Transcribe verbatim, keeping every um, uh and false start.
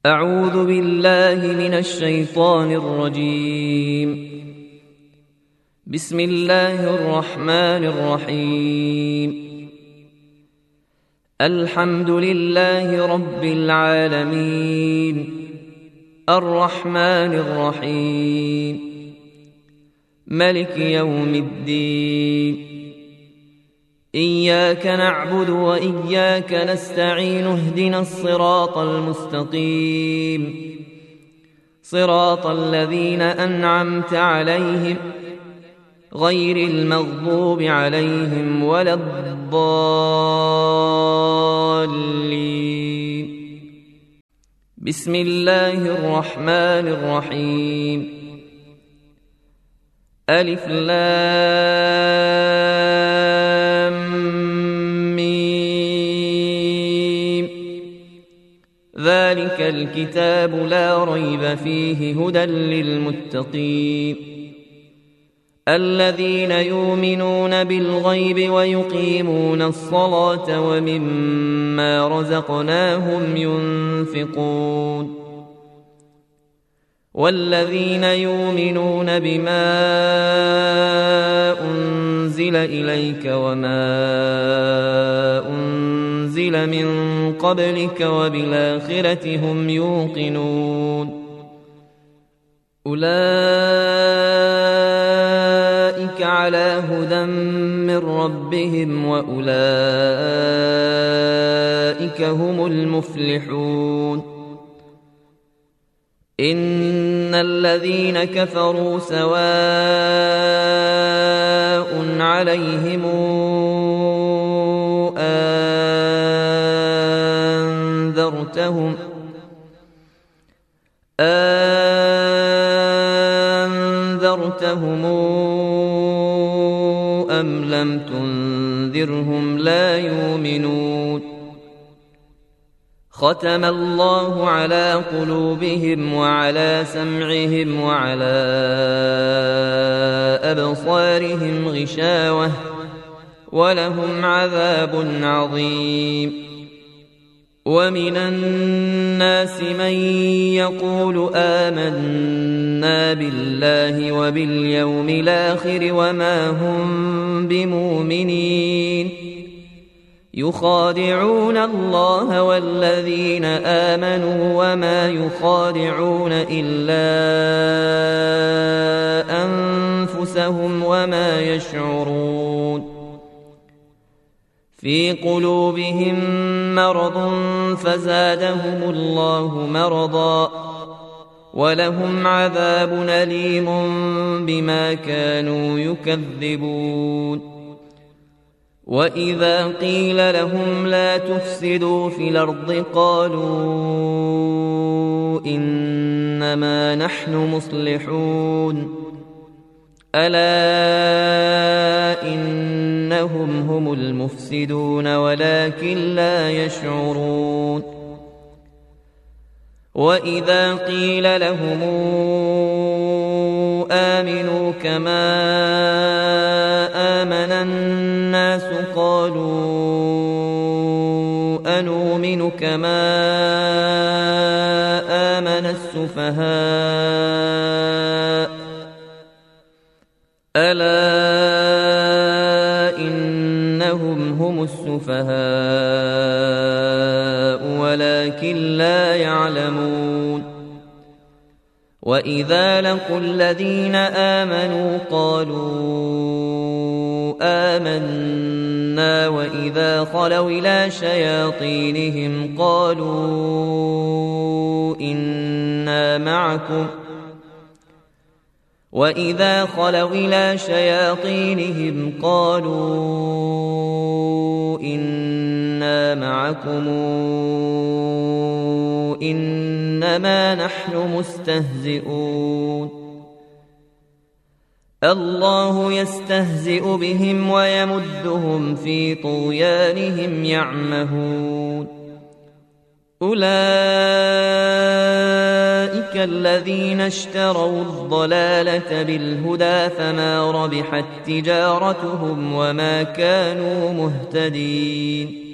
أعوذ بالله من الشيطان الرجيم. بسم الله الرحمن الرحيم. الحمد لله رب العالمين، الرحمن الرحيم، ملك يوم الدين. إياك نعبد وإياك نستعين، اهدنا الصراط المستقيم، صراط الذين أنعمت عليهم غير المغضوب عليهم ولا الضالين. بسم الله الرحمن الرحيم. ألف لام ميم. ذلك الكتاب لا ريب فيه هدى للمتقين، الذين يؤمنون بالغيب ويقيمون الصلاة ومما رزقناهم ينفقون، والذين يؤمنون بما أنزل إليك وما أنزل من قبلك وبالآخرة هم يوقنون. أولئك على هدى من ربهم وأولئك هم المفلحون. إن الذين كفروا سواء عليهم أنذرتهم أنذرتهم أم لم تنذرهم لا يؤمنون. ختم الله على قلوبهم وعلى سمعهم وعلى أبصارهم غشاوة ولهم عذاب عظيم. ومن الناس من يقول آمنا بالله وباليوم الآخر وما هم بمؤمنين، يخادعون الله والذين آمنوا وما يخادعون إلا أنفسهم وما يشعرون. في قلوبهم مرض فزادهم الله مرضا ولهم عذاب أليم بما كانوا يكذبون. وإذا قيل لهم لا تفسدوا في الأرض قالوا إنما نحن مصلحون، ألا إنهم هم المفسدون ولكن لا يشعرون. وإذا قيل لهم آمنوا كما آمن الناس قالوا أنؤمن كما آمن السفهاء، ألا إنهم هم السفهاء ولكن لا يعلمون. وإذا لقوا الذين آمنوا قالوا آمنا وإذا خلوا إلى شياطينهم قالوا إنا معكم وإذا خلوا إلى شياطينهم قالوا إنا معكم إنما نحن مستهزئون. الله يستهزئ بهم ويمدهم في طغيانهم يعمهون. أولئك الذين اشتروا الضلالة بالهدى فما ربحت تجارتهم وما كانوا مهتدين.